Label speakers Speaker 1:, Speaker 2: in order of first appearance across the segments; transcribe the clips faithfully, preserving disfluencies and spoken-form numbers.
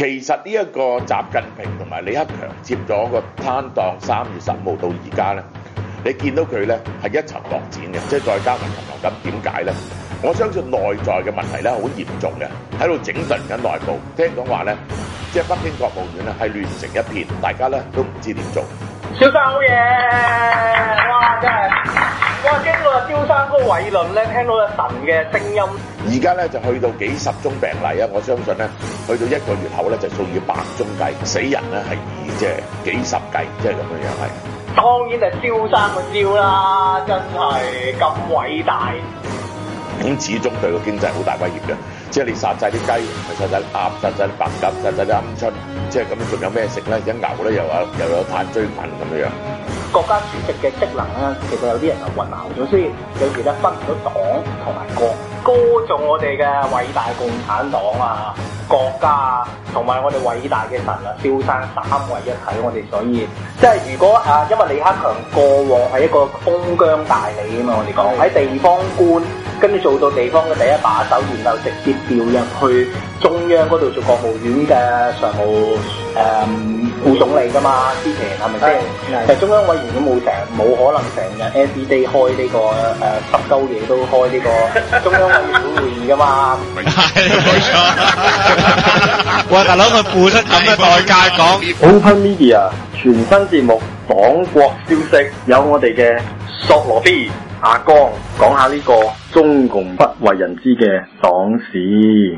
Speaker 1: 其實呢一個習近平同埋李克強接咗個攤檔，三月十五號到而家咧，你見到佢咧係一籌莫展嘅，即係再加埋禽流感，點解咧？我相信內在嘅問題咧好嚴重嘅，喺度整頓緊內部。聽講話咧，即係北京國務院咧係亂成一片，大家咧都唔知點做。
Speaker 2: 蕭生好嘢，哇真係，哇經過蕭生嗰個偉論咧，聽到有神嘅聲音。
Speaker 1: 而家咧就去到幾十宗病例啊！我相信咧，去到一個月後咧就數以百宗計，死人咧係以即係幾十計，即係咁樣樣係。
Speaker 2: 當然係蕭生個蕭啦，真係咁偉大。
Speaker 1: 咁始終對個經濟好大威脅嘅，即係你殺晒啲雞，殺晒啲鴨，殺晒啲白鴿，殺晒啲鵪鶉，即係咁樣仲有咩食咧？一牛咧又話又有炭疽菌咁樣樣。國家主席嘅職能咧，其實有啲人係混淆咗，所以有時咧分唔到黨同埋國。歌頌我哋嘅偉大共產黨啊、國家啊，同埋我哋偉大嘅神啊，蕭生三位一體，我哋所以即係如果啊，因為李克強過往係一個封疆大吏啊嘛，我哋講喺地方官，跟住做到地方嘅第一把手，然後直接調入去中央嗰度做國務院嘅常務誒副總理噶嘛，之前係咪先？其實中央委員都冇成，冇可能成日 every day 開呢個誒十鳩嘢都開呢個中央委員會會議噶嘛。
Speaker 3: 係冇錯。喂，大佬佢付出咁嘅代價講
Speaker 4: Open Media 全新節目黨國消息，有我哋嘅索羅 B 阿江講下呢個中共不為人知嘅黨史。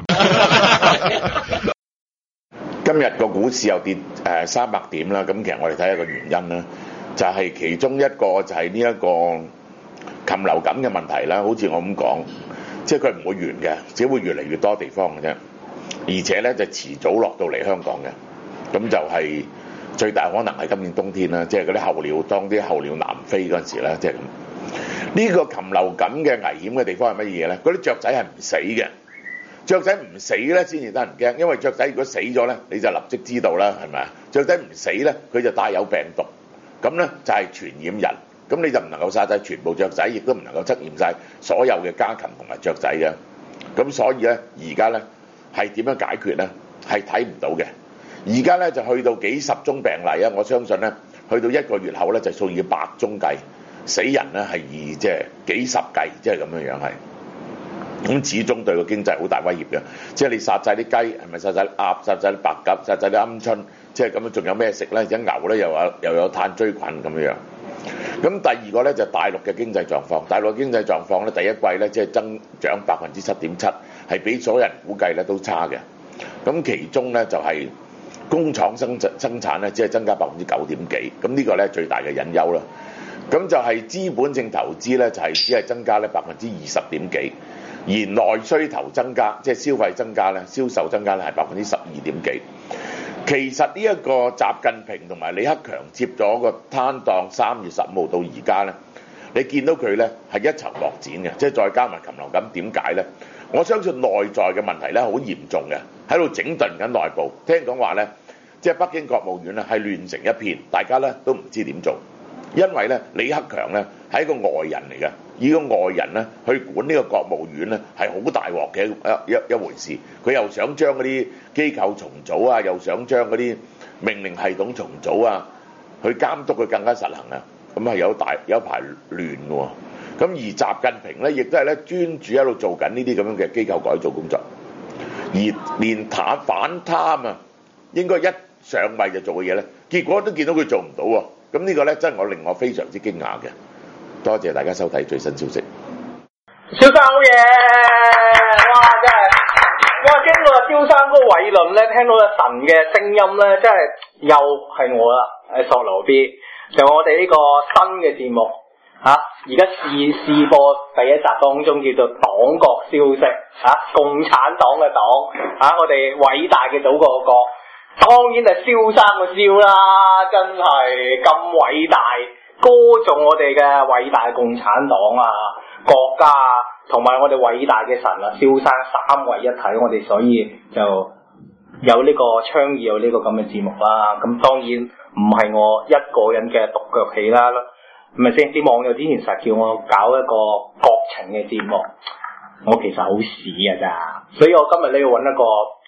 Speaker 1: 今日個股市又跌誒三百點啦，咁其實我哋睇下個原因啦，就係、是、其中一個就係呢一個禽流感嘅問題啦。好似我咁講，即係佢唔會完嘅，只會越嚟越多地方嘅啫，而且咧就遲早落到嚟香港嘅，咁就係最大可能係今年冬天啦，即係嗰啲候鳥當啲候鳥南飛嗰陣時咧，即係咁。呢、這個禽流感嘅危險嘅地方係乜嘢咧？嗰啲雀仔係唔死嘅。雀仔唔死咧，先至得人驚，因為雀仔如果死咗咧，你就立即知道啦，係咪啊？雀仔唔死咧，佢就帶有病毒，咁咧就係傳染人，咁你就唔能夠殺晒全部雀仔，亦都唔能夠測驗晒所有嘅家禽同埋雀仔嘅，咁所以咧，而家咧係點樣解決咧？係睇唔到嘅，而家咧就去到幾十宗病例啊！我相信咧，去到一個月後咧就數以百宗計，死人咧係以即係幾十計，即係咁樣樣係。咁始終對個經濟好大威脅嘅，即係你殺晒啲雞，係咪殺晒啲鴨，殺晒啲白鴿，殺晒啲鵪鶉，即係咁樣仲有咩食咧？一牛咧又話又有炭疽菌咁樣樣。咁第二個咧就係大陸嘅經濟狀況，大陸嘅經濟狀況咧第一季咧即係增長百分之七點七，係比所有人估計咧都差嘅。咁其中咧就係工廠生生產咧只係增加百分之九點幾，咁呢個咧最大嘅隱憂啦。咁就係資本性投資咧就係只係增加咧百分之二十點幾。而內需投增加，即係消費增加咧，銷售增加咧係百分之十二點幾。其實呢一個習近平同埋李克強接咗個攤檔，三月十五號到而家咧，你見到佢咧係一籌莫展嘅，即係再加埋禽流感，點解咧？我相信內在嘅問題咧好嚴重嘅，喺度整頓緊內部。聽講話咧，即係北京國務院咧係亂成一片，大家咧都唔知點做，因為咧李克強咧係一個外人嚟嘅。以個外人咧去管呢個國務院咧係好大鑊嘅一一一回事，佢又想將嗰啲機構重組啊，又想將嗰啲命令系統重組啊，去監督佢更加實行啊，咁係有大有一排亂嘅喎。咁而習近平咧亦都係咧專注喺度做緊呢啲咁樣嘅機構改造工作，而連貪反貪啊，應該一上位就做嘅嘢咧，結果都見到佢做唔到喎。咁呢個咧真係我令我非常之驚訝嘅。多謝大家收睇最新消息。
Speaker 2: 蕭生好嘢，哇真係，哇經過蕭生嗰個偉論咧，聽到有神嘅聲音咧，真係又係我啦，係索羅 B， 就我哋呢個新嘅節目嚇，而家試試播第一集當中叫做黨國消息嚇、啊，共產黨嘅黨嚇、啊，我哋偉大嘅祖國嘅國，當然係蕭生個蕭啦，真係咁偉大。歌頌我哋嘅偉大共產黨啊、國家啊，同埋我哋偉大嘅神啊，蕭生三位一體，我哋所以就有呢個倡議，有呢個咁嘅節目啦。咁當然唔係我一個人嘅獨腳戲啦，係咪先？啲網友之前實叫我搞一個國情嘅節目，我其實好屎㗎咋，所以我今日呢要揾一個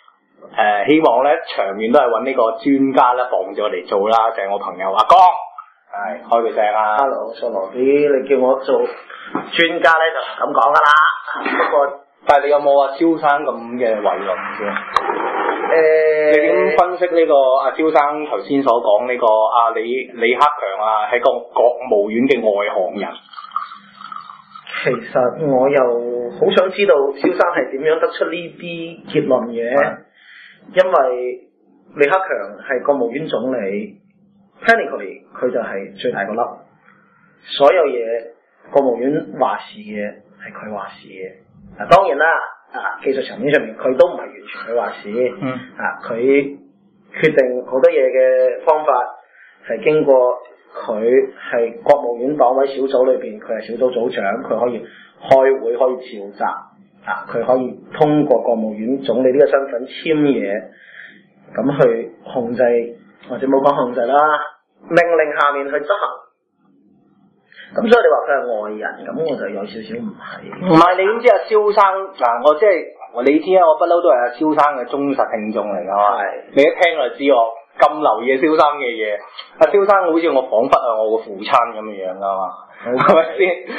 Speaker 2: 誒希望咧長遠都係揾呢個專家咧幫住我嚟做啦，就係、是、我朋友阿江，係開佢聲啊
Speaker 4: Hello， 索羅 B， 你叫我做專家咧就唔敢講噶啦。不過，
Speaker 2: 但係你有冇話蕭生咁嘅偉論先？誒、欸，你點分析呢、這個阿蕭生頭先所講呢個阿李李克強啊，係個國務院嘅外行人？
Speaker 4: 其實我又好想知道蕭生係點樣得出呢啲結論嘅，因為李克強係國務院總理 ，technically 佢就係最大個粒，所有嘢國務院話事嘅係佢話事嘅。嗱當然啦，啊技術層面上面佢都唔係完全佢話事，
Speaker 2: 嗯，
Speaker 4: 啊佢決定好多嘢嘅方法係經過。佢係國務院黨委小組裏邊，佢係小組組長，佢可以開會，可以召集，啊，佢可以通過國務院總理呢個身份簽嘢，咁去控制或者冇講控制啦，命令下面去執行。咁所以你話佢係外人，咁我就有少少唔係。
Speaker 2: 唔係，你點知阿蕭生嗱？我即係你知啊，我不嬲都係阿蕭生嘅忠實聽眾嚟噶嘛。係。你一聽就知我。咁留意蕭生嘅嘢，阿蕭生好似我彷彿係我個父親咁嘅樣噶嘛，係咪先？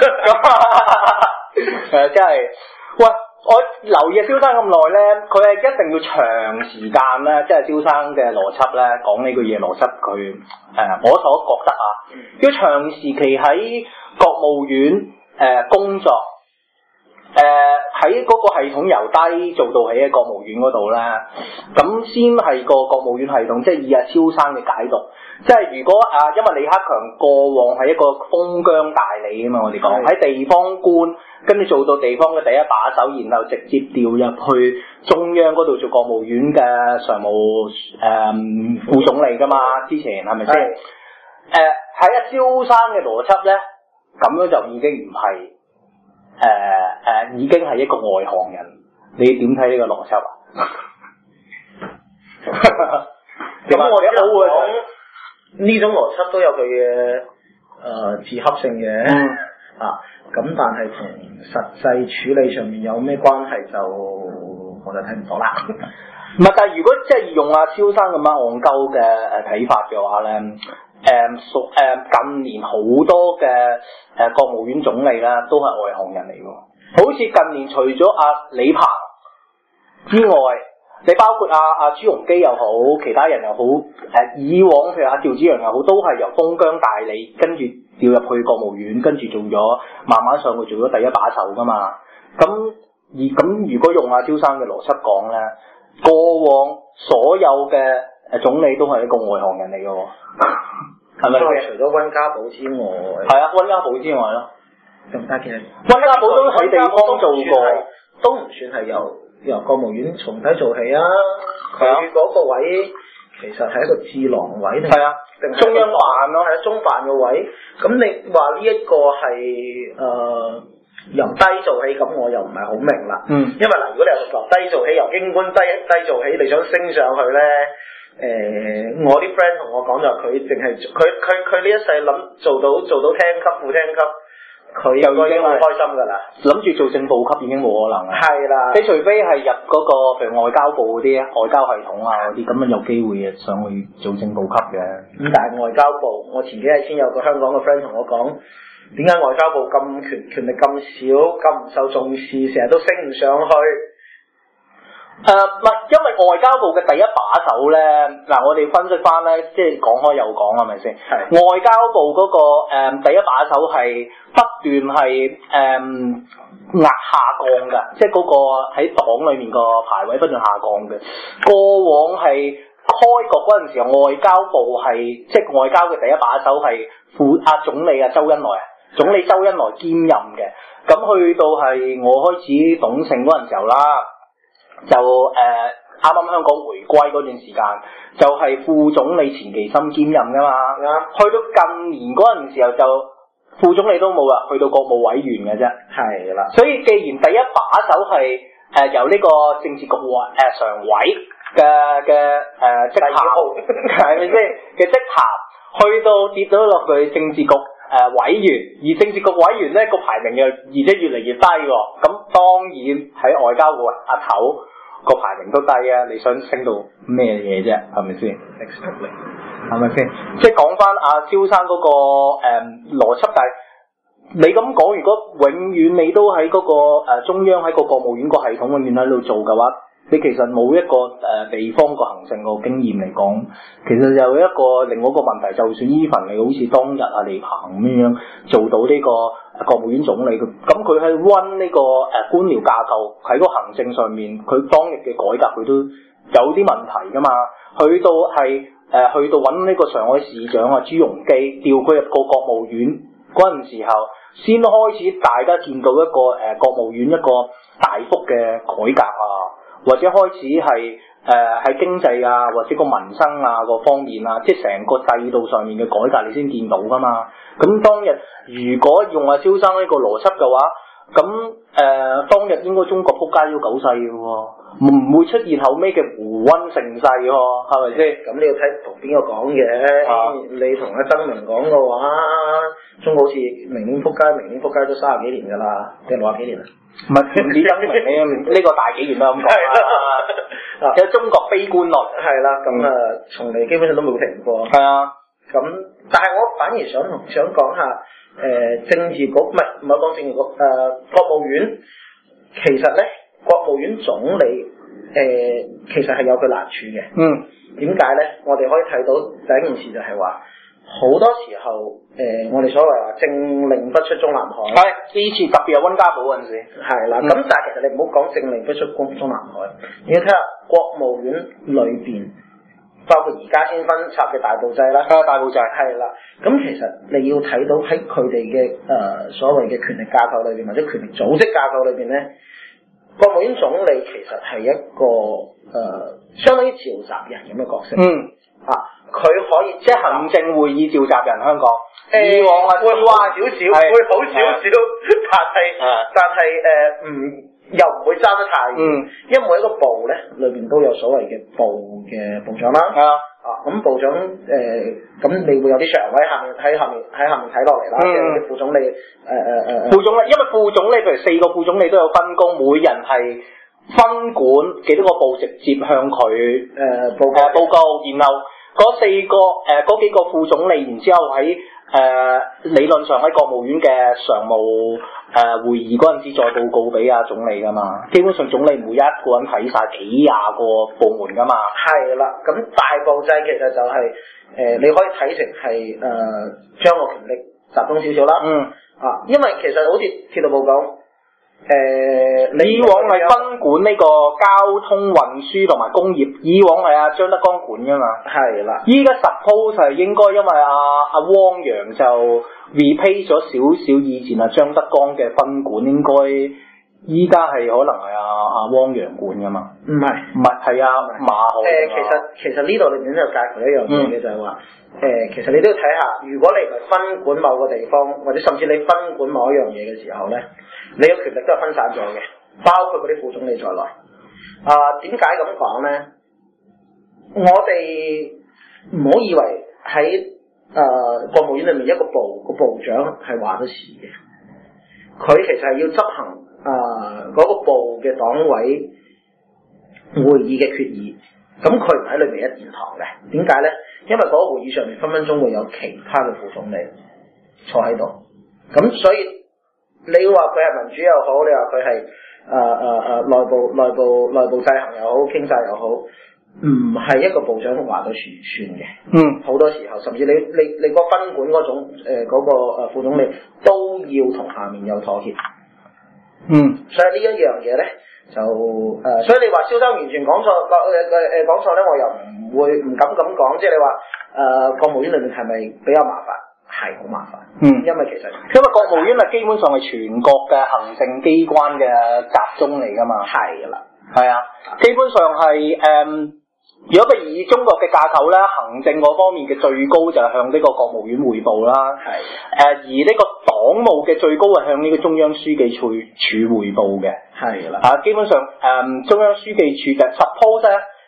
Speaker 2: 誒，真係，喂，我留意阿蕭生咁耐咧，佢係一定要長時間咧，即係蕭生嘅邏輯咧，講呢句嘢邏輯，佢誒、呃，我所覺得啊，要長時期喺國務院誒、呃、工作。誒喺嗰個系統由低做到起喺國務院嗰度咧，咁先係個國務院系統，即係以阿蕭生嘅解讀。即係如果啊，因為李克強過往係一個封疆大吏啊嘛，我哋講喺地方官，跟住做到地方嘅第一把手，然後直接調入去中央嗰度做國務院嘅常務誒、嗯、副總理噶嘛，之前係咪先？誒喺阿蕭生嘅邏輯咧，咁樣就已經唔係。誒誒、呃呃，已經係一個外行人，你點睇呢個邏輯啊？
Speaker 4: 咁我一路會講呢種邏輯都有佢嘅誒自洽性嘅，嗯、啊，咁但係同實際處理上面有咩關係就我就睇唔到啦。
Speaker 2: 唔係，但係如果即係用阿蕭生咁樣戇鳩嘅誒睇法嘅話咧，誒屬誒近年好多嘅誒、呃、國務院總理啦，都係外行人嚟嘅。好似近年除咗阿李鵬之外，你包括阿阿朱鎔基又好，其他人又好，誒、呃、以往譬如阿趙紫陽又好，都係由封疆大吏跟住調入去國務院，跟住做咗慢慢上去做咗第一把手噶嘛。咁而咁如果用阿蕭生嘅邏輯講咧，過往所有嘅誒總理都係一個外行人嚟嘅，係咪？
Speaker 4: 除咗溫家寶之外，
Speaker 2: 係啊，溫家寶之外咯。
Speaker 4: 咁但其實
Speaker 2: 溫家寶都喺地方做過，
Speaker 4: 都唔算係由由國務院從底做起啊。佢嗰個位其實係一個智囊位定係啊？定係中央辦咯，係啊，中辦嘅位。咁你話呢一個係誒？呃由低做起，咁我又唔係好明啦。嗯，因為嗱，如果你由由低做起，由京官低低做起，你想升上去咧，誒、呃，我啲 friend 同我講就佢淨係佢佢佢呢一世諗做到做到廳級副廳級，佢就已經好開心㗎啦。諗住做正部級已經冇可能啦。係啦，你除非係入嗰、那個譬如外交部嗰啲外交系統啊嗰啲，咁樣有機會嘅上去做正部級嘅。咁但係外交部，我前幾日先有個香港嘅 friend 同我講。點解外交部咁權權力咁少，咁唔受重視，成日都升唔上去？誒、呃，唔係，因為外交部嘅第一把手咧，嗱，我哋分析翻咧，即係講開又講，係咪先？係。外交部嗰、那個誒、呃、第一把手係不斷係誒壓下降嘅，即係嗰個喺黨裏面個排位不斷下降嘅。過往係開局嗰陣時候，外交部係即係外交嘅第一把手係副阿總理啊周恩來啊。總理周恩來兼任嘅，咁去到係我開始懂性嗰陣時候啦，就誒啱啱香港回歸嗰段時間，就係、是、副總理錢其琛兼任噶嘛，嗯、去到近年嗰陣時候就副總理都冇啦，去到國務委員嘅啫，係啦，所以既然第一把手係誒、呃、由呢個政治局委誒、呃、常委嘅嘅誒職銜，係咪先嘅職銜，去到跌咗落去政治局。誒、呃、委員，而政治局委員咧個排名又而且越嚟越低喎，咁當然喺外交部阿頭
Speaker 2: 個排名都低啊，你想升到咩嘢啫？係咪先？係咪先？即係講翻阿蕭生嗰、那個誒、嗯、邏輯，但係你咁講，如果永遠你都喺嗰、那個誒、呃、中央喺個國務院個系統永遠喺度做嘅話，你其實冇一個誒、呃、地方個行政個經驗嚟講，其實又有一個另外一個問題，就算 even 你好似當日啊李鵬咁樣做到呢個國務院總理，咁佢喺 run 呢個誒官僚架構喺個行政上面，佢當日嘅改革佢都有啲問題噶嘛，去到係誒、呃、去到揾呢個上海市長啊朱鎔基調佢入個國務院嗰陣時候，先開始大家見到一個誒、呃、國務院一個大幅嘅改革啊。或者開始係誒喺經濟啊，或者個民生啊個方面啊，即係成個制度上面嘅改革，你先見到噶嘛。咁當日如果用阿蕭生呢個邏輯嘅話，咁誒、呃、當日應該中國撲街咗九世嘅喎，唔會出現後尾嘅胡溫盛世喎，係咪先？
Speaker 4: 咁你要睇同邊個講嘅？啊、你同阿曾明講嘅話，中國好似明年撲街，明年撲街都三十幾年㗎啦，定六十幾年啊？
Speaker 2: 唔係唔止曾明呢呢個大紀元都咁講啦。其實中國悲觀論
Speaker 4: 係啦，咁啊從嚟基本上都冇停過。
Speaker 2: 係啊，
Speaker 4: 咁但係我反而想想講下誒、呃、政治局唔係唔係講政治局誒、呃、國務院，其實咧國務院總理誒、呃、其實係有佢難處嘅。嗯，點解咧？我哋可以睇到第一件事就係話。好多時候，誒、呃，我哋所謂話政令不出中南海，
Speaker 2: 係以前特別係溫家寶嗰陣時，
Speaker 4: 係啦。咁、嗯、但係其實你唔好講政令不出中中南海，你要睇下國務院裏邊，包括而家先分拆嘅大部制啦，
Speaker 2: 啊大部制
Speaker 4: 係啦。咁其實你要睇到喺佢哋嘅誒所謂嘅權力架構裏邊，或者權力組織架構裏邊咧，國務院總理其實係一個誒、呃、相當於召集人咁嘅角色。嗯啊。佢可以即係行政會議召集人，香港、欸、以往啊會話少少，會好少少，但係但係誒唔又唔會爭得太遠，嗯、因為每一個部咧裏邊都有所謂嘅部嘅部長啦，啊咁、啊、部長誒咁、呃、你會有啲常委下面喺下面喺下面睇落嚟啦，即係啲副總理誒誒誒
Speaker 2: 副總理，因為副總理譬如四個副總理都有分工，每人係分管幾多個部，直接向佢誒、呃、報告、呃、報告，然後。嗰四個誒嗰幾個副總理，然之後喺誒、呃、理論上喺國務院嘅常務誒、呃、會議嗰陣時再報告俾阿總理噶嘛。基本上總理每一個人睇晒幾廿個部門噶嘛。係啦，咁大部制其實就係、是、誒、呃、你可以睇成係誒將個權力集中少少啦。嗯啊，因為其實好似鐵道部講。誒、呃，以往係分管呢個交通運輸同埋工業，以往係阿張德江管噶嘛。係啦。依家 suppose 係應該因為阿阿汪洋就 replace 咗少少以前阿張德江嘅分管，應該依家係可能係阿阿汪洋管噶嘛。唔係，唔係，係阿馬海。誒、呃，其實其實呢度裏面都有介乎一樣嘢嘅，就係話誒，其實你都要睇下，如果你唔係分管某個地方，或者甚至你分管某一樣嘢嘅時候咧。你嘅權力都係分散咗嘅，包括嗰啲副總理在內。啊，點解咁講咧？我哋唔好以為喺誒、呃、國務院裏面一個部個部長係話咗事嘅，佢其實係要執行誒嗰、呃那個部嘅黨委會議嘅決議。咁佢唔喺裏面一言堂嘅，點解咧？因為嗰個會議上面分分鐘會有其他嘅副總理坐喺度，咁所以。你話佢係民主又好，你話佢係誒誒誒內部內部內部制衡又好，傾晒又好，唔係一個部長話到算算嘅。嗯，好多時候甚至你你你個分管嗰種誒嗰、呃那個誒副總理都要同下面有妥協。嗯，所以呢一樣嘢咧就誒、呃，所以你話蕭生完全講錯講誒誒講錯咧，我又唔會唔敢咁講，即係你話誒、呃、國務院裏面係咪比較麻煩？係好麻煩，嗯，因為其實因為國務院係基本上係全國嘅行政機關嘅集中嚟噶嘛，係啦，係啊，基本上係誒、嗯，如果佢以中國嘅架構咧，行政嗰方面嘅最高就係向呢個國務院匯報啦，係，誒、呃、而呢個黨務嘅最高係向呢個中央書記處處匯報嘅，係啦，啊，基本上誒、嗯、中央書記處嘅 suppose 咧。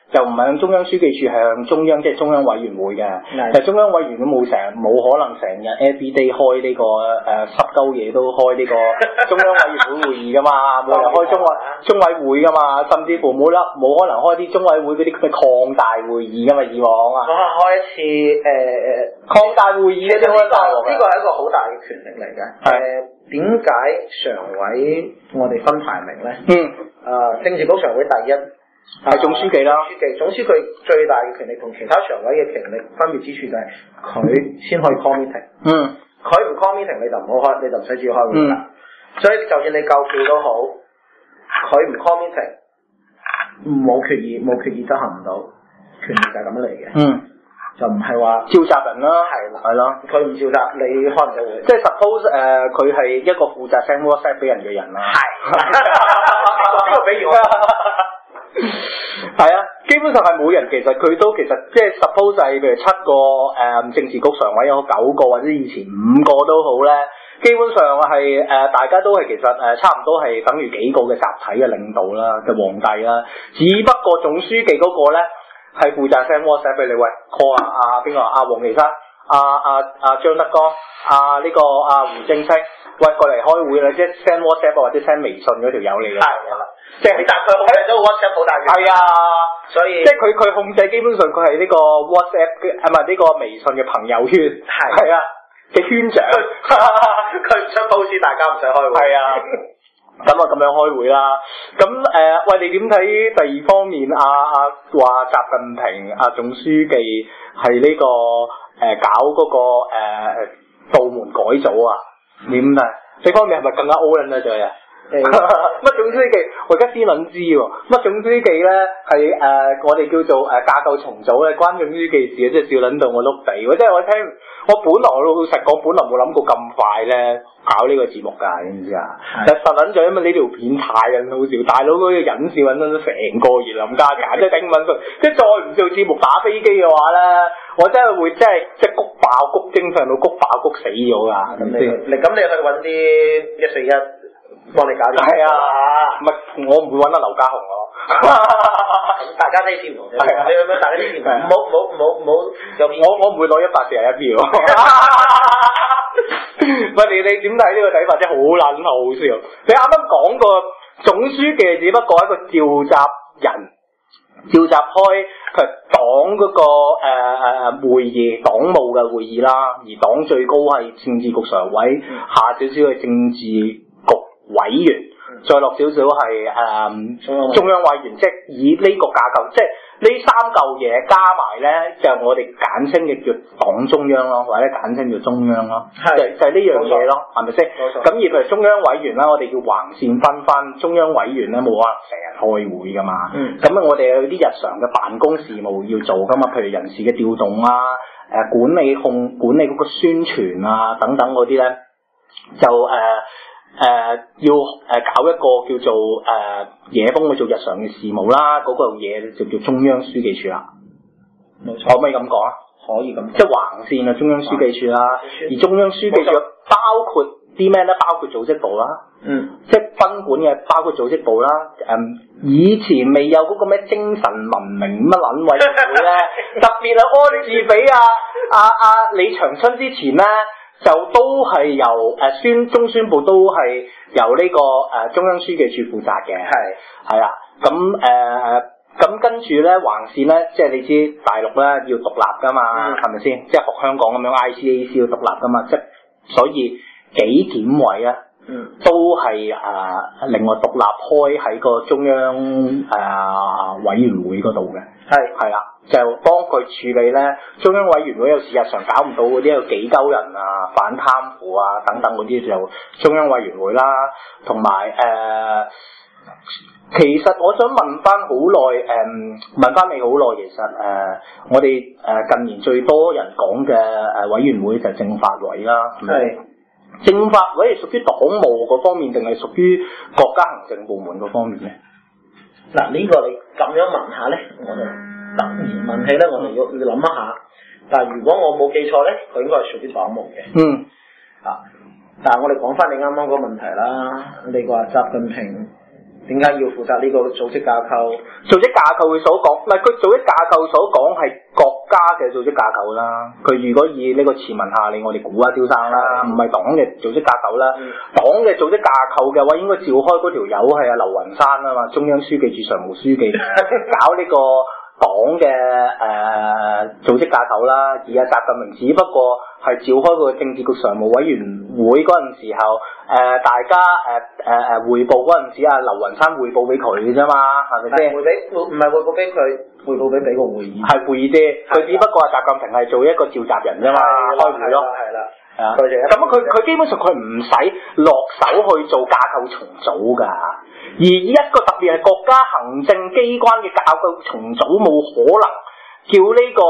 Speaker 2: 就唔係向中央書記處，係向中央即係中央委員會嘅。其實中央委員都冇成冇可能成日 every day 開呢、這個誒濕鳩嘢都開呢個中央委員會會議噶嘛，冇人開中委中委會噶嘛，甚至乎冇啦冇可能開啲中委會嗰啲咩擴大會議噶嘛，以往啊。
Speaker 4: 開一次誒誒
Speaker 2: 擴大會議嗰啲開大喎。
Speaker 4: 呢個係一個好大嘅權力嚟嘅。誒點解常委我哋分排名咧？嗯。誒、呃、政治局常委第一。
Speaker 2: 係總書記啦，
Speaker 4: 書記總書記最大嘅權力同其他常委嘅權力分別之處就係佢先可以 call meeting，嗯，佢唔 call meeting 你就唔好開，你就唔使主要開會啦。嗯、所以就算你夠票都好，佢唔 call meeting，冇決議冇決議執行唔到，權力就係咁樣嚟嘅。嗯，就唔係話
Speaker 2: 召集人啦，係啦，係咯，
Speaker 4: 佢唔召集你開唔到會，
Speaker 2: 即係 suppose 誒佢係一個負責 send WhatsApp 俾人嘅人啦，係，
Speaker 4: 呢個比喻我。
Speaker 2: 係啊，基本上係冇人，其實佢都其實即係 suppose 係譬如七個誒、呃、政治局常委有九個或者以前五個都好咧，基本上係誒、呃、大家都係其實誒、呃、差唔多係等於幾個嘅集體嘅領導啦嘅皇帝啦，只不過總書記嗰個咧係負責 send WhatsApp 俾你，喂 call 啊阿邊個阿黃岐山阿阿阿張德江阿呢、這個阿、啊、胡正清，喂過嚟開會啦，即係 send WhatsApp 或者 send 微信嗰條友嚟嘅。
Speaker 4: 即係但佢控制咗 WhatsApp 好大嘅，
Speaker 2: 係啊，
Speaker 4: 所以
Speaker 2: 即係佢佢控制基本上佢係呢個 WhatsApp 嘅，係咪呢個微信嘅朋友圈？係係啊嘅圈長，
Speaker 4: 佢唔想 post，大家唔使開會。
Speaker 2: 係啊，咁啊咁樣開會啦。咁誒、呃，喂，你點睇第二方面？阿阿話習近平阿、啊、總書記係呢、這個誒、呃、搞嗰、那個誒、呃、道門改組啊？點啊？呢方面係咪更加 all in 啊？仲係？乜總書記？我而家先諗知喎。乜總書記咧係誒我哋叫做誒、呃、架構重組咧，關總書記事啊，即係笑撚到我碌地喎！即係我聽，我本來我老實講，本來冇諗過咁快咧搞呢個節目㗎，你知唔知啊？就實撚咗，因為呢條片太撚好笑，大佬嗰個忍笑撚到成個熱林家簡，即係頂唔順。即係再唔做節目打飛機嘅話咧，我真係會真係即係谷爆谷精上到谷爆谷死咗㗎。咁
Speaker 4: 你你咁你去揾啲一四一。幫你搞掂
Speaker 2: 係啊，唔係我唔會揾阿劉家雄咯，
Speaker 4: 大家啲錢唔同啫，你咁樣大家啲錢唔好唔好唔好唔好有
Speaker 2: 我我唔會攞一百四十一票。喂，你你點睇呢個睇法？真係好撚好笑。你啱啱講過總書記只不過係一個召集人，召集開佢黨嗰個誒誒會議，黨務嘅會議啦，而黨最高係政治局常委，嗯、下少少係政治委員，再落少少係誒中央委員，即係以呢個架構，即係呢三嚿嘢加埋咧，就係、我哋簡稱嘅叫黨中央咯，或者簡稱叫中央咯，是就就係呢樣嘢咯，係咪先？咁而譬如中央委員啦，我哋叫橫線分翻，中央委員咧冇可能成日開會噶嘛，咁啊、嗯、我哋有啲日常嘅辦公事務要做噶嘛，譬如人事嘅調動啊，誒、呃、管理控管理嗰個宣傳啊等等嗰啲咧，就誒。呃誒、呃，要誒、呃、搞一個叫做誒嘢幫佢做日常嘅事務啦，嗰、那個嘢就叫中央書記處啦。冇錯，可唔可以咁講啊？可以咁，即係橫線啊，中央書記處啦。而中央書記處包括啲咩咧？包括組織部啦，嗯，即係分管嘅包括組織部啦。誒、嗯，以前未有嗰個咩精神文明乜撚委員會咧，特別係安置俾阿阿阿李長春之前咧。就都係由誒宣、呃、中宣部都係由呢、這個誒、呃、中央書記處負責嘅，係係啦，咁誒咁跟住咧橫線咧，即係你知大陸咧要獨立噶嘛，係咪先？即係學香港咁樣 I C A C 要獨立噶嘛，即係所以紀檢委啊，嗯，都係誒、呃、另外獨立開喺個中央誒、呃、委員會嗰度嘅，係係啦。就幫佢處理咧，中央委員會有時日常搞唔到嗰啲有幾鳩人啊、反貪腐啊等等嗰啲就中央委員會啦，同埋誒，其實我想問翻好耐誒，問翻你好耐，其實誒、呃，我哋誒、呃、近年最多人講嘅誒委員會就係政法委啦，係政法委係屬於黨務嗰方面，定係屬於國家行政部門嗰方面咧？
Speaker 4: 嗱，呢個你咁樣問下咧，我就。突然問起咧，我哋要要諗一下。但係如果我冇記錯咧，佢應該係屬於黨務嘅。嗯。啊，但係我哋講翻你啱啱嗰個問題啦。你話習近平點解要負責呢個組織架構？
Speaker 2: 組織架構佢所講，唔係佢組織架構所講係國家嘅組織架構啦。佢如果以呢個前文下理，我哋估下蕭生啦，唔係黨嘅組織架構啦。嗯、黨嘅組織架構嘅話，應該召開嗰條友係阿劉雲山啊嘛，中央書記處常務書記搞呢、這個。黨嘅誒組織架構啦，而家習近平只不過係召開個政治局常務委員會嗰陣時候，誒、呃、大家誒誒誒匯報嗰陣時，阿劉雲山匯報俾佢嘅啫嘛，係咪先？匯俾唔係匯報俾佢，匯報俾俾個會議。係會議啫，佢只不過係習近平係做一個召集人啫嘛，開會咯。係啦，係啊。咁佢佢基本上佢唔使落手去做架構重組㗎。而一個特別係國家行政機關嘅架構重組，冇可能叫呢、這個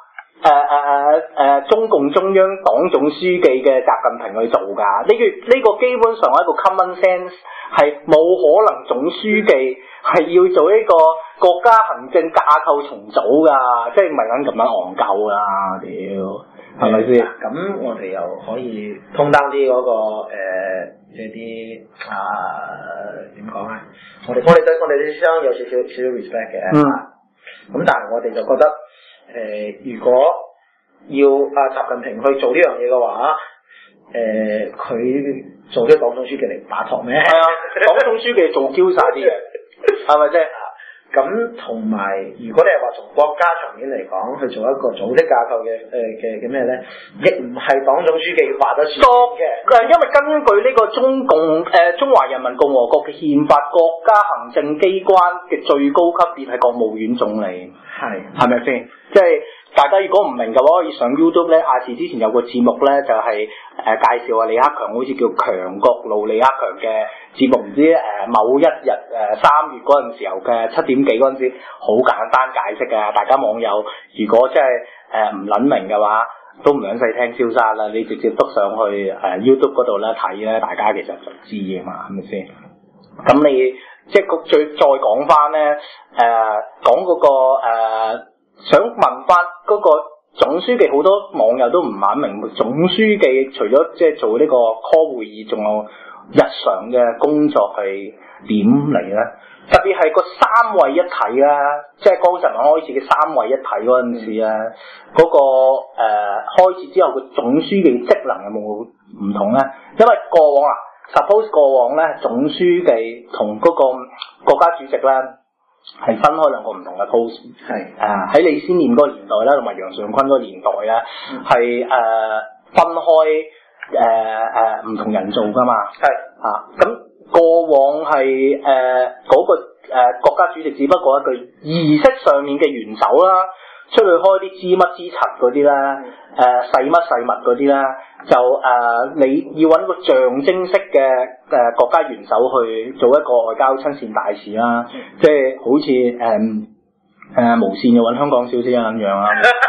Speaker 2: 誒誒誒誒中共中央黨總書記嘅習近平去做㗎。呢、這個呢、這個基本上係一個 common sense，係冇可能總書記係要做呢個國家行政架構重組㗎，即係唔係咁咁樣戇鳩啦，屌係咪先？
Speaker 4: 咁我哋又可以通單啲嗰個誒。呃即係啲啊點講咧？我哋我哋對我哋啲師兄有少少少少 respect 嘅，咁、嗯、但係我哋就覺得誒、呃，如果要阿習近平去做呢樣嘢嘅話，誒、呃、佢做啲黨總書記嚟把托咩？係啊，黨總書記做嬌晒啲嘢，係咪啫？咁同埋，如果你係話從國家層面嚟講，去做一個組織架構嘅誒嘅嘅咩咧，亦唔係黨總書記話得算嘅。誒，因為根據呢個中共誒、呃、中華人民共和國嘅憲法，國家行政機關嘅最高級別係國務院總理，係係咪先？即係大家如果唔明嘅話，可以上 YouTube 咧，亞視之前有個節目咧，就係、是、誒、呃、介紹啊李克強，好似叫強國路李克強嘅節目，唔知誒、呃、某一日誒三月嗰陣時候嘅七點幾嗰陣時，好簡單解釋嘅。大家網友如果即係誒唔撚明嘅話，都唔撚使聽蕭生啦，你直接督上去誒、呃、YouTube 嗰度咧睇咧，大家其實就知嘅嘛，係咪先？咁你即係個最再講翻咧誒講嗰個誒。呃想問翻嗰個總書記，好多網友都唔肯明，總書記除咗即係做呢個 call 會議，仲有日常嘅工作係點嚟咧？特別係個三位一體啦，即係江澤民開始嘅三位一體嗰陣時咧，嗰、嗯那個誒、呃、開始之後嘅總書記職能有冇唔同咧？因為過往啊 ，suppose 過往咧總書記同嗰個國家主席咧。係分開兩個唔同嘅 post， 係誒喺李先念嗰個年代啦，同埋楊尚昆嗰個年代咧，係誒、呃、分開誒誒唔同人做噶嘛，係啊咁過往係誒嗰個誒、呃、國家主席只不過一個儀式上面嘅元首啦，出去開啲支乜支柒嗰啲啦，誒細乜細物嗰啲啦，就誒、呃、你要揾個象徵式嘅誒、呃、國家元首去做一個外交親善大使啦，嗯、即係好似誒誒無線要揾香港小姐咁樣啊，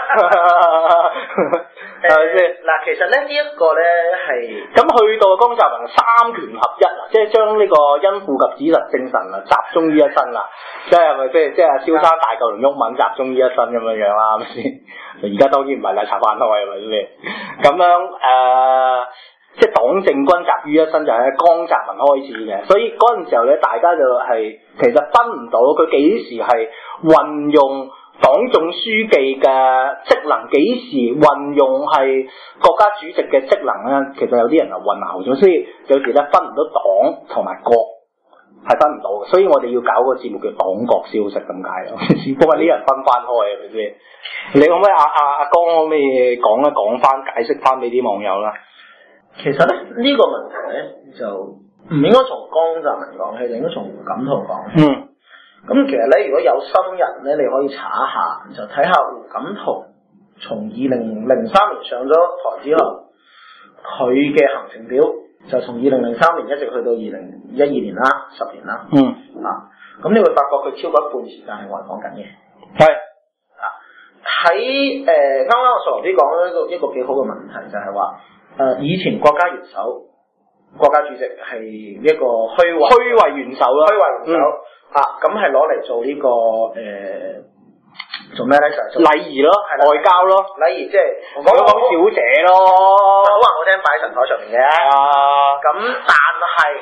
Speaker 4: 係咪先？嗱，其實咧呢一、這個咧係咁去到江澤民三權合一啊，即係將呢個因父及子實精神啊集中於一身啦，即係係咪先？即係蕭生大舊同毓民集中於一身咁樣樣啦，係咪先？而家當然唔係啦，拆翻開係咪先？咁樣誒、呃，即係黨政軍集於一身就係江澤民開始嘅，所以嗰陣時候咧，大家就係、是、其實分唔到佢幾時係運用黨總書記嘅職能，幾時運用係國家主席嘅職能咧？其實有啲人就混淆咗，所以有時咧分唔到黨同埋國係分唔到嘅，所以我哋要搞個節目叫黨國消息咁解咯。只不過啲人分翻開係咪先？你可唔可以阿阿阿江可唔可以講一講翻解釋翻俾啲網友啦？其實咧呢、這個問題咧就唔應該從江澤民講起，應該從胡錦濤講起。嗯。咁其實咧，如果有心人咧，你可以查一下，就睇下胡錦濤從二零零三年上咗台之後，佢嘅行程表就從二零零三年一直去到二零一二年啦，十年啦。嗯。啊，咁你會發覺佢超過一半時間係外訪緊嘅。係。啊，喺誒啱啱我傻啲講咗一個一個幾好嘅問題，就係話誒以前國家元首、國家主席係一個虛位虛位元首啦，虛位元首。嗯啊，咁係攞嚟做呢、這個誒、呃、做咩咧？就係禮儀咯，係外交咯，禮儀即係我講講小姐咯，好話好聽擺喺神台上面嘅。啊，咁但係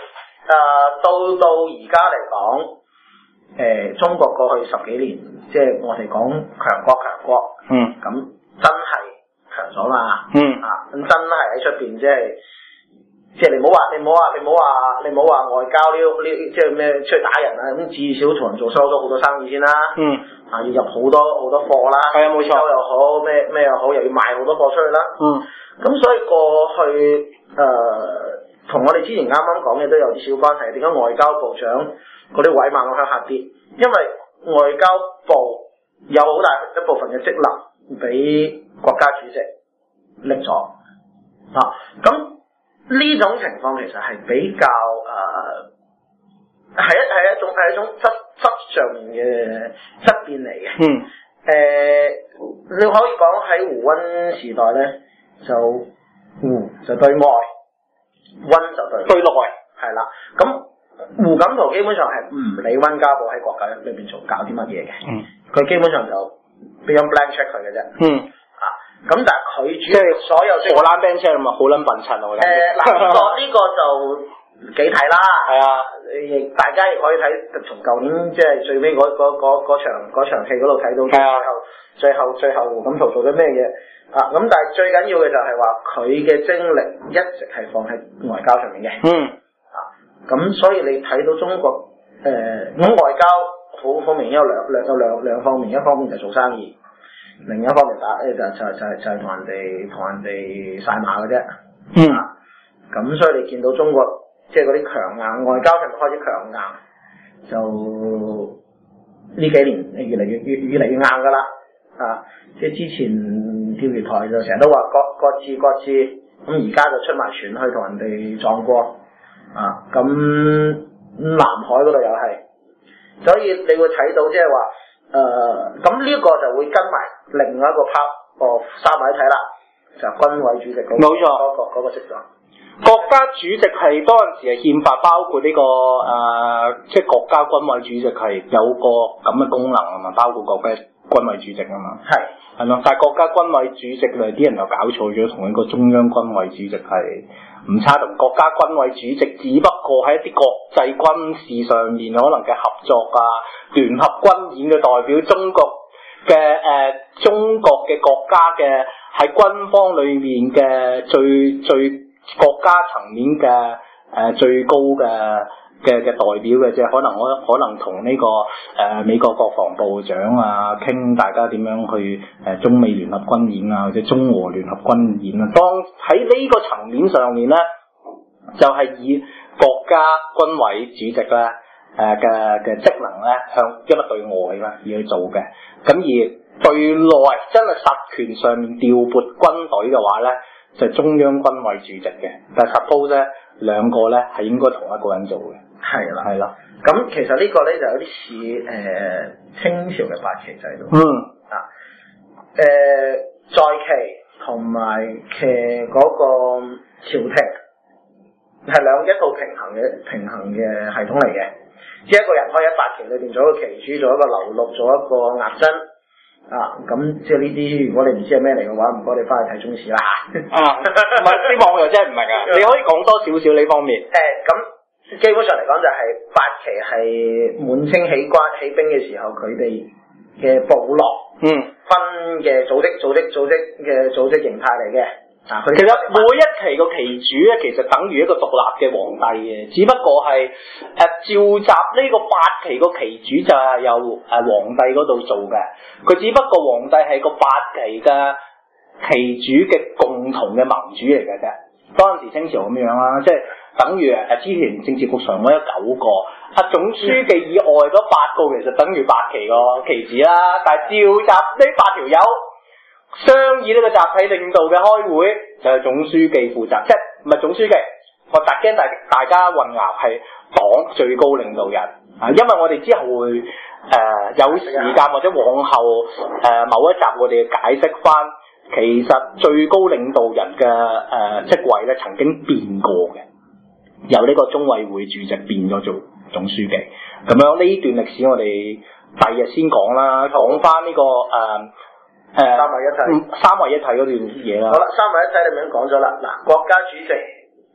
Speaker 4: 到到而家嚟講，誒、呃、中國過去十幾年，即係我哋講強國強國，
Speaker 2: 嗯，
Speaker 4: 咁真係強咗嘛，
Speaker 2: 嗯，
Speaker 4: 啊，咁真係喺出邊即係。即係你唔好話，你唔好話，你唔好話，你唔好話外交呢呢，即係咩出去打人啊？咁至少同人做收咗好多生意先啦。嗯。啊，要入好多好多貨啦。係啊，冇錯。又好咩咩又好，又要賣好多貨出去啦。嗯。咁所以過去誒，同、呃、我哋之前啱啱講嘅都有啲小關係。點解外交部長嗰啲位慢慢向下跌？因為外交部有好大一部分嘅職能俾國家主席拎咗。啊，咁。呢種情況其實係比較誒係、呃、一係一種係一種質質上面嘅質變嚟嘅。嗯。誒、呃，你可以講喺胡溫時代咧，就胡就對外，溫就對對內，係啦。咁胡錦濤基本上係唔理溫家寶喺國家裏邊做搞啲乜嘢嘅。嗯。佢基本上就俾張 blank check 佢嘅啫。嗯。咁但係佢主要所有荷蘭 band 車嘛，好撚笨柒我覺得。誒嗱呢個呢個就幾睇啦。係啊，亦大家亦可以睇從舊年即係最尾嗰嗰嗰嗰場嗰場戲嗰度睇到。係啊。最後最後胡錦濤做咗咩嘢啊？咁但係最緊要嘅就係話佢嘅精力一直係放喺外交上面嘅。嗯。啊，咁所以你睇到中國誒咁、呃、外交好好明顯有兩兩有兩兩方面，一方面就做生意。另一方面打誒就就就係就係同人哋同人哋晒馬嘅啫。嗯。咁、啊、所以你見到中國即係嗰啲強硬外交上面開始強硬，就呢幾年越嚟越越越嚟越硬噶啦。啊，即係之前釣魚台就成日都話各各自各自，咁而家就出埋船去同人哋撞過。啊，咁南海嗰度又係，所以你會睇到即係話。誒，咁呢一個就會跟埋另外一個 part，哦，三位一體啦，就係、軍委主席嗰、那個，冇錯，嗰、那個嗰、那個職責。國家主席係當陣時係憲法包括呢、這個誒、呃，即係國家軍委主席係有個咁嘅功能啊嘛，包括國家軍委主席啊嘛。係係咯，但係國家軍委主席咧，啲人就搞錯咗，同一個中央軍委主席係唔差，同國家軍委主席只不過喺一啲國際軍事上面可能嘅合作啊。聯合軍演嘅代表中國嘅誒、呃，中國嘅國家嘅喺軍方裏面嘅最最國家層面嘅誒、呃、最高嘅嘅嘅代表嘅啫，可能我可能同呢、這個誒、呃、美國國防部長啊傾大家點樣去誒、呃、中美聯合軍演啊，或者中俄聯合軍演啊。當喺呢個層面上面咧，就係、是、以國家軍委主席咧。誒嘅嘅職能咧，向因為對外嘛而去做嘅，咁而對內真係實權上面調撥軍隊嘅話咧，就係、中央軍委主席嘅。但係 suppose 咧兩個咧係應該同一個人做嘅。係啦，係啦。咁其實個呢個咧就有啲似誒清朝嘅八旗制度。嗯。啊。誒、呃，在旗同埋騎嗰個朝廷係兩一個平衡嘅平衡嘅系統嚟嘅。即係一個人可以喺八旗裏邊做一個旗主，做一個流六，做一個額真啊！咁即係呢啲，如果你唔知係咩嚟嘅話，唔該你翻去睇中史啦。啊，唔係啲網友真係唔明啊！你可以講多少少呢方面。誒、呃，咁基本上嚟講就係八旗係滿清起關起兵嘅時候，佢哋嘅部落嗯分嘅組織組織組織嘅組織形態嚟嘅。啊、其實每一期個旗主咧，其實等於一個獨立嘅皇帝嘅，只不過係誒、呃、召集呢個八旗個旗主就係由誒、呃、皇帝嗰度做嘅，佢只不過皇帝係個八旗嘅旗主嘅共同嘅盟主嚟嘅啫。當陣時清朝咁樣啦，即係等於誒之前政治局常委有九個，啊總書記以外嗰八個其實等於八旗個旗子啦，但係召集呢八條友。商議呢個集體領導嘅開會就係、是、總書記負責，即係唔係總書記，我特驚大大家混淆係黨最高領導人啊，因為我哋之後會誒、呃、有時間或者往後誒、呃、某一集我哋解釋翻，其實最高領導人嘅誒、呃、職位咧曾經變過嘅，由呢個中委會主席變咗做總書記，咁樣呢段歷史我哋第二日先講啦，講翻呢個誒。呃誒，三位一體，三位一體嗰段嘢啦。好啦，三位一體你咪講咗啦。嗱，國家主席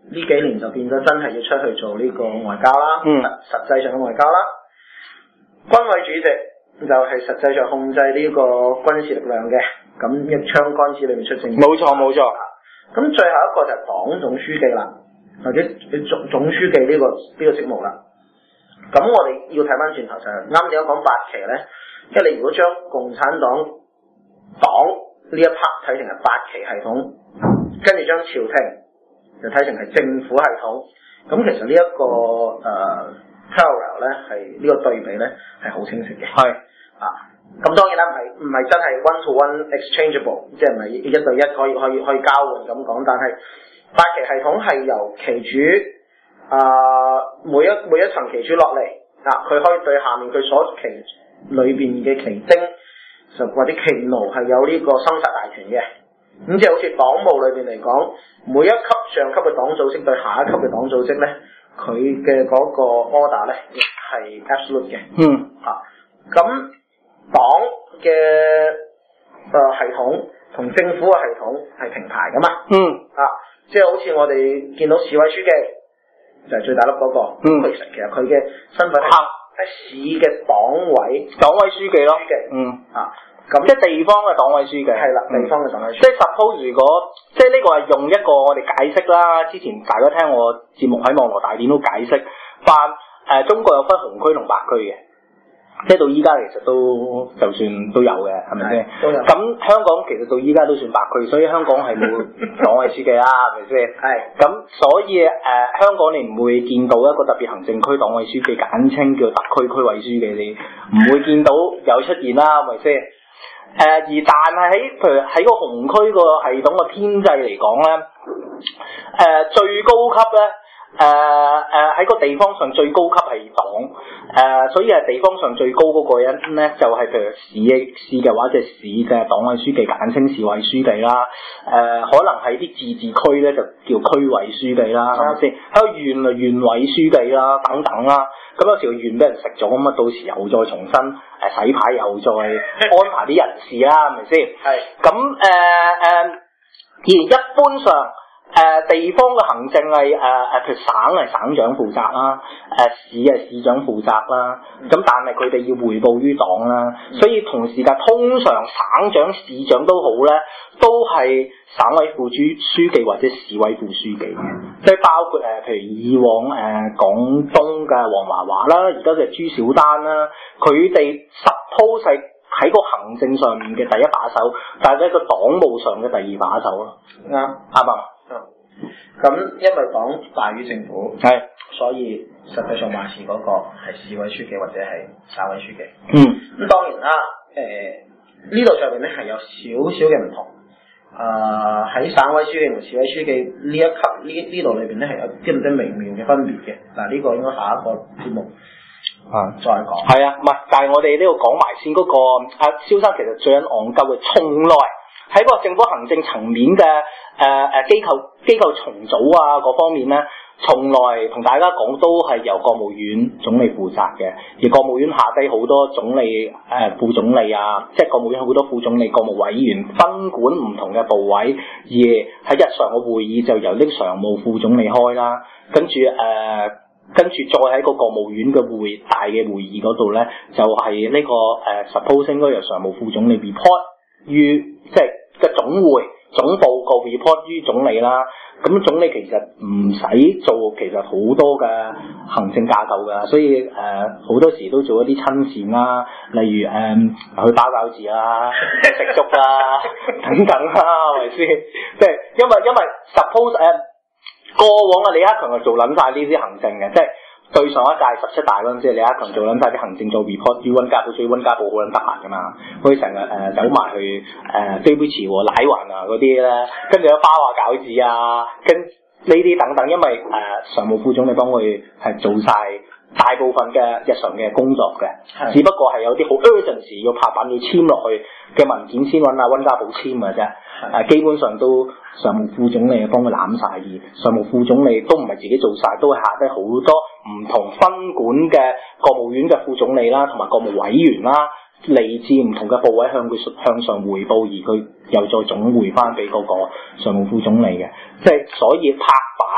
Speaker 4: 呢幾年就變咗真係要出去做呢個外交啦，
Speaker 2: 嗯，
Speaker 4: 實際上嘅外交啦。軍委主席就係實際上控制呢個軍事力量嘅，咁一槍桿子裏面出政。
Speaker 2: 冇錯冇錯。
Speaker 4: 咁最後一個就係黨總書記啦，或者總總書記呢個呢個職務啦。咁我哋要睇翻轉頭就係啱點樣講八旗咧，因為你如果將共產黨黨呢一 part 睇成係八旗系統，跟住將朝廷就睇成係政府系統，咁其實呢、這、一個誒、呃、parallel 咧係呢個對比咧係好清晰嘅。係啊，咁當然啦，唔係唔係真係 one to one exchangeable， 即係唔係一對一可以可以可以交換咁講，但係八旗系統係由旗主。啊、呃，每一每一層旗主落嚟，啊，佢可以對下面佢所旗裏邊嘅旗兵，就或者旗奴係有呢個生殺大權嘅。咁即係好似黨務裏邊嚟講，每一級上級嘅黨組織對下一級嘅黨組織咧，佢嘅嗰個 order 咧亦係 absolute 嘅。嗯，啊，咁黨嘅誒系統同政府嘅系統係平排噶嘛。嗯，啊，即係好似我哋見到市委書記。就係最大粒嗰、那個，嗯，其實其實佢嘅身份係喺市嘅黨委，
Speaker 2: 黨委書記咯，
Speaker 4: 書記，嗯，啊，
Speaker 2: 咁即係地方嘅黨委書記，
Speaker 4: 係啦，地方嘅黨委書記，
Speaker 2: 即係 suppose 如果，即係呢個係用一個我哋解釋啦，之前大家聽我節目喺網絡大典都解釋翻，誒、呃，中國有分紅區同白區嘅。即係到依家其實都就算都有嘅，係咪先？都有。咁香港其實到依家都算白區，所以香港係冇黨委書記啦，係咪先？係。咁所以誒、呃，香港你唔會見到一個特別行政區黨委書記，簡稱叫特區區委書記，你唔會見到有出現啦，係咪先？誒、呃，而但係喺譬如喺個紅區個系統嘅編制嚟講咧，誒、呃、最高級咧。誒誒喺個地方上最高級係黨，誒、呃、所以係地方上最高嗰個人咧就係、是、譬如市市嘅話，就係市嘅黨委書記，簡稱市委書記啦。誒、呃、可能喺啲自治區咧就叫區委書記啦，係咪先？喺個縣啊縣委書記啦等等啦。咁有時個縣俾人食咗，咁啊到時又再重新誒洗牌，又再安排啲人事啦，係咪先？係。咁誒誒，而一般上。誒、呃、地方嘅行政係誒誒，譬如省係省長負責啦，誒、呃、市係市長負責啦。咁但係佢哋要匯報於黨啦，所以同時間通常省長、市長都好咧，都係省委副主書記或者市委副書記嘅，即係包括誒、呃，譬如以往誒、呃、廣東嘅黃華華啦，而家嘅朱小丹啦，佢哋 suppose 係喺個行政上面嘅第一把手，但係喺個黨務上嘅第二把手咯。啱啱嘛？
Speaker 4: 咁因為黨大於政府，係，所以實際上話事嗰個係市委書記或者係省委書記。嗯，咁當然啦，誒、呃、呢度上面咧係有少少嘅唔同。誒、呃、喺省委書記同市委書記呢一級呢呢度裏邊咧係有啲唔啲微妙嘅分別嘅。嗱、這、呢個應該下一個節目啊再講。係啊，唔係，但係我哋呢度講埋先嗰、那個阿蕭生其實最緊戇鳩嘅，從來。喺個政府行政層面嘅誒誒機構機構重組啊嗰方面咧，從來同大家講都係由國務院總理負責嘅，而國務院下低好多總理誒、呃、副總理啊，即係國務院好多副總理、國務委員分管唔同嘅部委，而喺日常嘅會議就由呢個常務副總理開啦，跟住誒跟住再喺個國務院嘅會大嘅會議嗰度咧，就係、是、呢、這個誒、呃、suppose 應該由常務副總理 report 於即係嘅總會總報告 report 於總理啦。咁總理其實唔使做，其實好多嘅行政架構㗎，所以誒好、呃、多時都做一啲親善啦，例如誒、呃、去包餃子啦、食粥啦等等啦，係咪先？即係因為因為 suppose 誒、呃、過往嘅李克強就做撚晒呢啲行政嘅，即係。對上一屆十七大嗰陣時，李克強做撚晒啲行政做 report，於溫家寶，所以溫家寶好撚得閒噶嘛，可以成日誒走埋去誒飛杯池和奶環啊嗰啲咧，跟住有花話餃子啊，跟呢啲等等，因為誒、呃、常務副總理幫佢係做晒大部分嘅日常嘅工作嘅，只不過係有啲好 urgent 時要拍板要簽落去嘅文件先揾阿溫家寶簽嘅啫，誒、呃、基本上都常務副總理幫佢攬晒，而常務副總理都唔係自己做晒，都係下低好多唔同分管嘅國務院嘅副總理啦，同埋國務委員啦，嚟自唔同嘅部委向佢向上匯報，而佢又再總匯翻俾嗰個常務副總理嘅，即係所以拍板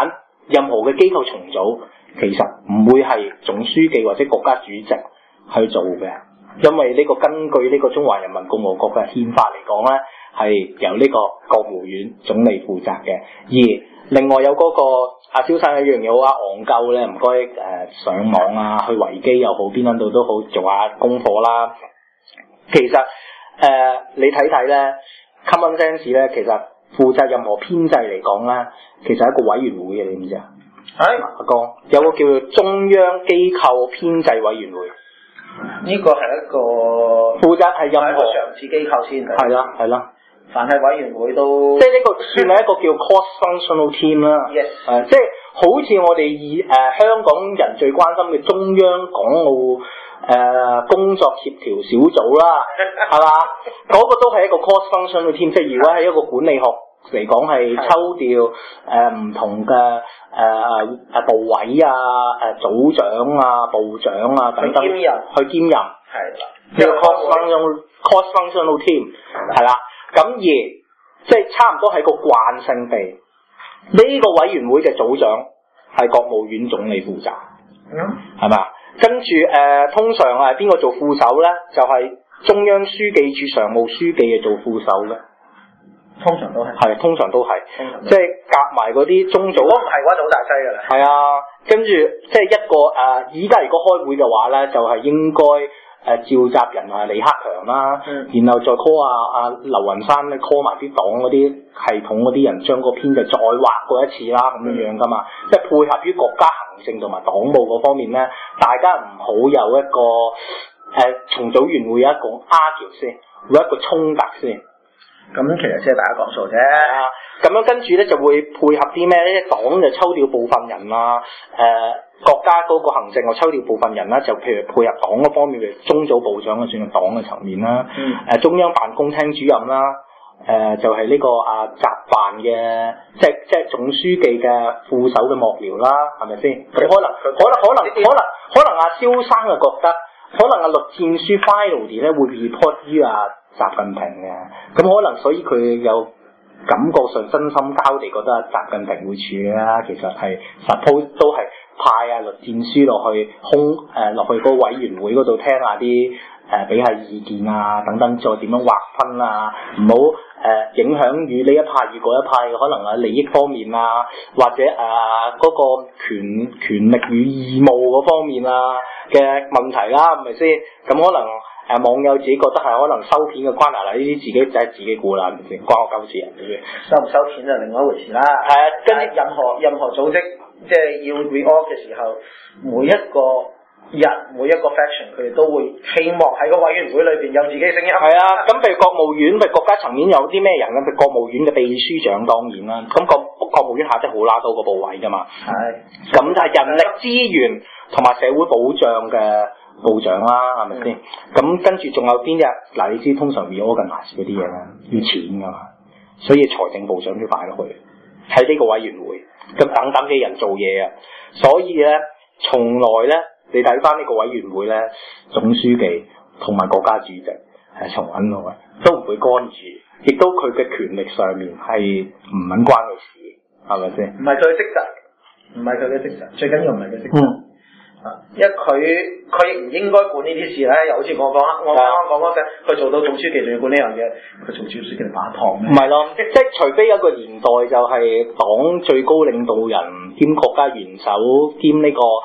Speaker 2: 任何嘅機構重組，其實唔會係總書記或者國家主席去做嘅，因為呢個根據呢個中華人民共和國嘅憲法嚟講咧，係由呢個國務院總理負責嘅。而另外有嗰、那個阿蕭生一樣嘢好啊，戇鳩咧，唔該誒上網啊，去維基又好，邊撚度都好，做下功課啦。其實誒、呃、你睇睇咧 ，common sense 咧，其實負責任何編制嚟講咧，其實係一個委員會嘅，你知唔知啊？係阿哥，有個叫做中央機構編制委員會，
Speaker 4: 呢個係一個
Speaker 2: 負責係任何
Speaker 4: 上市機構先
Speaker 2: 係啦係啦。
Speaker 4: 凡係委員會都，
Speaker 2: 即係呢個算係一個叫 cross-functional team 啦。
Speaker 4: Yes，
Speaker 2: 誒，即係好似我哋以誒、呃、香港人最關心嘅中央港澳誒、呃、工作協調小組啦，係嘛？嗰、那個都係一個 cross-functional team，即係如果係一個管理學嚟講係抽調誒唔同嘅誒誒部委啊、誒組長啊、部長啊等等
Speaker 4: 去兼任，
Speaker 2: 去兼任
Speaker 4: 係啦，
Speaker 2: 呢個 cross-functional cross-functional team 係啦。咁而即係差唔多係個慣性地，呢、這個委員會嘅組長係國務院總理負責，係嘛、嗯？跟住誒、呃，通常係邊個做副手咧？就係、是、中央書記處常務書記嘅做副手嘅，
Speaker 4: 通常都係，
Speaker 2: 係通常都係，即係夾埋嗰啲中組。如果唔係嘅話，就好大劑㗎啦。係啊，跟住即係一個誒，而、呃、家如果開會嘅話咧，就係、是、應該。誒召集人係李克強啦，嗯、然後再 call 阿阿劉雲山咧 call 埋啲黨嗰啲系統嗰啲人，將個編制再劃過一次啦，咁樣樣噶嘛，即係配合於國家行政同埋黨務嗰方面咧，大家唔好有一個誒、呃、重組員會有一個 argue 先，會有一個衝突先。
Speaker 4: 咁其實即係大家講數啫。
Speaker 2: 啊，咁樣跟住咧就會配合啲咩咧？黨就抽調部分人啦，誒、呃、國家嗰個行政又抽調部分人啦，就譬如配合黨嗰方面嘅中組部長啊，算係黨嘅層面啦。嗯。誒中央辦公廳主任啦，誒、呃、就係、是、呢個啊習辦嘅，即係即係總書記嘅副手嘅幕僚啦，係咪先？咁可能可能可能可能可能阿蕭生就覺得，可能阿栗戰書 finally 咧會 report 於阿習近平嘅，咁可能所以佢有感覺上真心交地覺得習近平會處理啦，其實係 suppose 都係派阿栗戰書落去空誒落、呃、去嗰個委員會嗰度聽下啲誒俾下意見啊等等，再點樣劃分啊，唔好誒影響與呢一派與嗰一派可能啊利益方面啊，或者誒嗰、呃那個權權力與義務嗰方面啊嘅問題啦，係咪先？咁可能。誒、呃、網友自己覺得係可能收片嘅關係啦，呢啲自己就係自己估啦，係咪先？關我鳩事人嘅。
Speaker 4: 收唔收錢就另外一回事啦。係啊，跟住任何任何組織即係要 reorg 嘅時候，每一個人每一個 faction 佢哋都會希望喺個委員會裏邊有自己聲音。係啊，咁譬如國務院，譬如國家層面有啲咩人咧？譬如國務院嘅秘書長當然啦，咁國國務院下即係好拉多個部委㗎嘛。係。咁就係人力資源同埋社會保障嘅部長啦，係咪先？咁、嗯、跟住仲有邊日？嗱，你知通常 reorganize 嗰啲嘢咧，要錢噶嘛，所以財政部長都擺落去喺呢個委員會，咁等等嘅人做嘢啊。所以咧，從來咧，你睇翻呢個委員會咧，總書記同埋國家主席係從緊來都唔會干預，亦都佢嘅權力上面係唔撚關佢事，係咪先？唔係佢嘅職責，唔係佢嘅職責，最緊要唔係佢職責。嗯因為佢佢亦唔應該管呢啲事咧，又好似我講，我啱啱講嗰陣，佢做到總書記仲要管呢樣嘢，佢做總書記嚟把糖咩？唔係咯，即係除非有一個年代就係黨最高領導人兼國家元首兼呢、這個誒誒、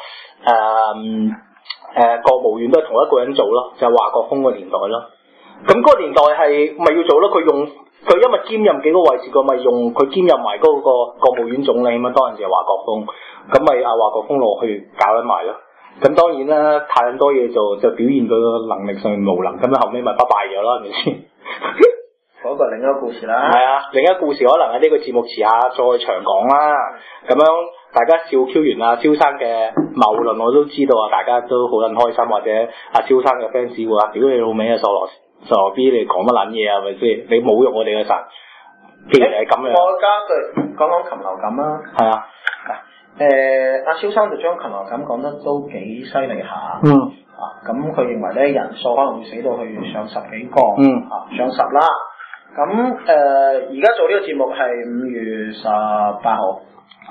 Speaker 4: 呃呃、國務院都係同一個人做咯，就係、是、華國鋒個年代咯。咁嗰個年代係咪要做咯？佢用佢因為兼任幾個位置，佢咪用佢兼任埋嗰個國務院總理嘛？當陣時係華國鋒，咁咪阿華國鋒落去搞緊埋咯。咁當然啦，太多嘢做就表現佢個能力上無能，咁樣後尾咪拜拜咗啦，係咪先？嗰個另一個故事啦。係啊，另一個故事可能喺呢個節目遲下再長講啦。咁樣大家笑 Q 完阿蕭生嘅謬論，我都知道啊，大家都好撚開心，或者阿蕭生嘅 fans 會話：屌你老味啊，傻羅傻羅 B，你講乜撚嘢啊？係咪先？你侮辱我哋嘅神。既然係咁樣，我加句講講禽流感啦。係啊。誒，阿蕭、呃、生就將禽流感講得都幾犀利下，嗯，啊，咁佢認為咧人數可能會死到去上十幾個，嗯，啊，上十啦，咁誒，而、呃、家做呢個節目係五月十八號，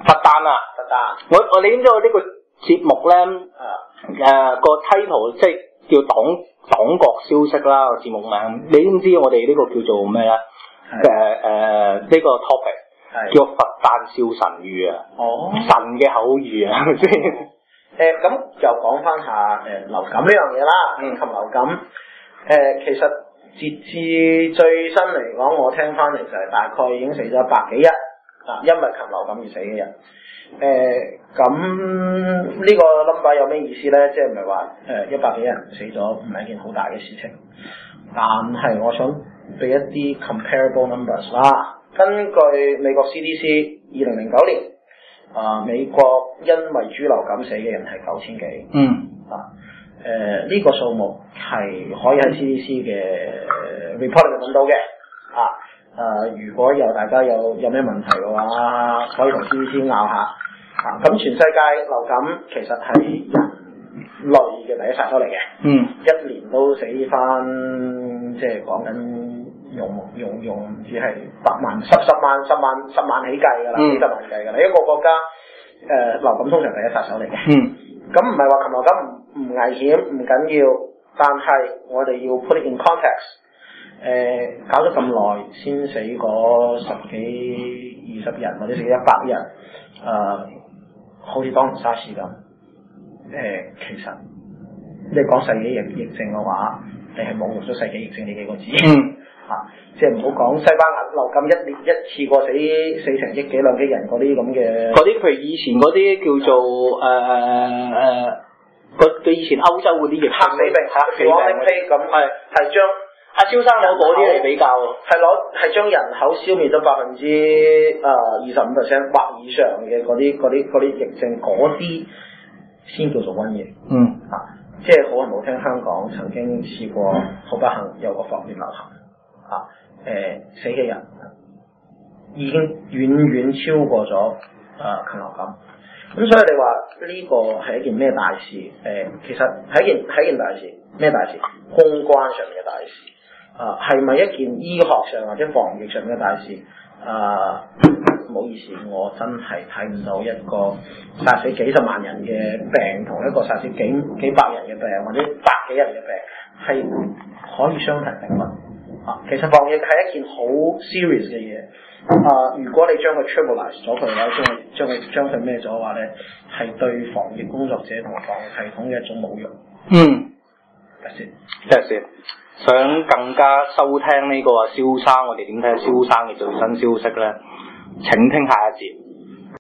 Speaker 2: 佛誕啊，
Speaker 4: 佛誕。
Speaker 2: 我我你知唔知我呢個節目咧？誒、呃、個 title 即係叫黨黨國消息啦個節目名，你知唔知我哋呢個叫做咩咧？誒誒呢個 topic 叫佛誕笑神語啊！哦，神嘅口語啊，係咪先？
Speaker 4: 誒咁就講翻下誒流感呢樣嘢啦，嗯，禽流感誒、呃、其實截至最新嚟講，我聽翻嚟就係大概已經死咗百幾人啊，因為禽流感而死嘅人。誒咁呢個 number 有咩意思咧？即係唔係話誒一百幾人死咗唔係一件好大嘅事情，但係我想俾一啲 comparable numbers 啦。根據美國 C D C 二零零九年，啊、呃、美國因為豬流感死嘅人係九千幾，
Speaker 2: 嗯
Speaker 4: 啊誒呢、呃這個數目係可以喺 C D C 嘅 report 度揾到嘅，啊誒、呃、如果有大家有有咩問題嘅話，可以同 C D C 拗下，啊咁全世界流感其實係人類嘅第一殺手嚟嘅，
Speaker 2: 嗯
Speaker 4: 一年都死翻即係講緊。用用用唔止係百萬、十十萬、十萬、十萬起計㗎啦，幾十萬計㗎啦。一個國家誒、呃、流感通常第一殺手嚟嘅。嗯。咁唔係話禽流感唔唔危險唔緊要，但係我哋要 put it in context。誒、呃，搞咗咁耐先死嗰十幾二十人或者死一百人，誒、呃，好似當年沙士咁。誒、呃，其實你講世紀疫疫症嘅話，你係侮辱咗世紀疫症呢幾個字。嗯。啊！即係唔好講西班牙流感一年一次過死死成億幾兩億人嗰啲咁嘅，嗰啲譬如以前嗰啲叫做誒誒，佢以前歐洲嗰啲疫黑死病，黑死病咁係係將阿蕭生攞嗰啲嚟比較，係攞係將人口消滅咗百分之誒二十五 percent 或以上嘅嗰啲嗰啲嗰啲疫症嗰啲先叫做瘟疫。嗯啊，即係好人冇聽，香港曾經試過好不幸有個霍亂流行。啊！誒、呃、死嘅人已經遠遠超過咗啊禽流感，咁所以你話呢個係一件咩大事？誒、呃，其實係一件係一件大事，咩大事？公關上面嘅大事啊，係咪一件醫學上或者防疫上面嘅大事？啊，唔好意思，我真係睇唔到一個殺死幾十萬人嘅病，同一個殺死幾幾百人嘅病，或者百幾人嘅病，係可以相提並論。啊，其實防疫係一件好 serious 嘅嘢。啊，如果你將佢 trivialize 咗佢嘅話，將佢將佢將佢咩咗嘅話咧，係對防疫工作者同防疫系統嘅一種侮辱。嗯，得先，得先。想更加收聽呢個蕭生，我哋點睇蕭生嘅最新消息咧？請聽下一節。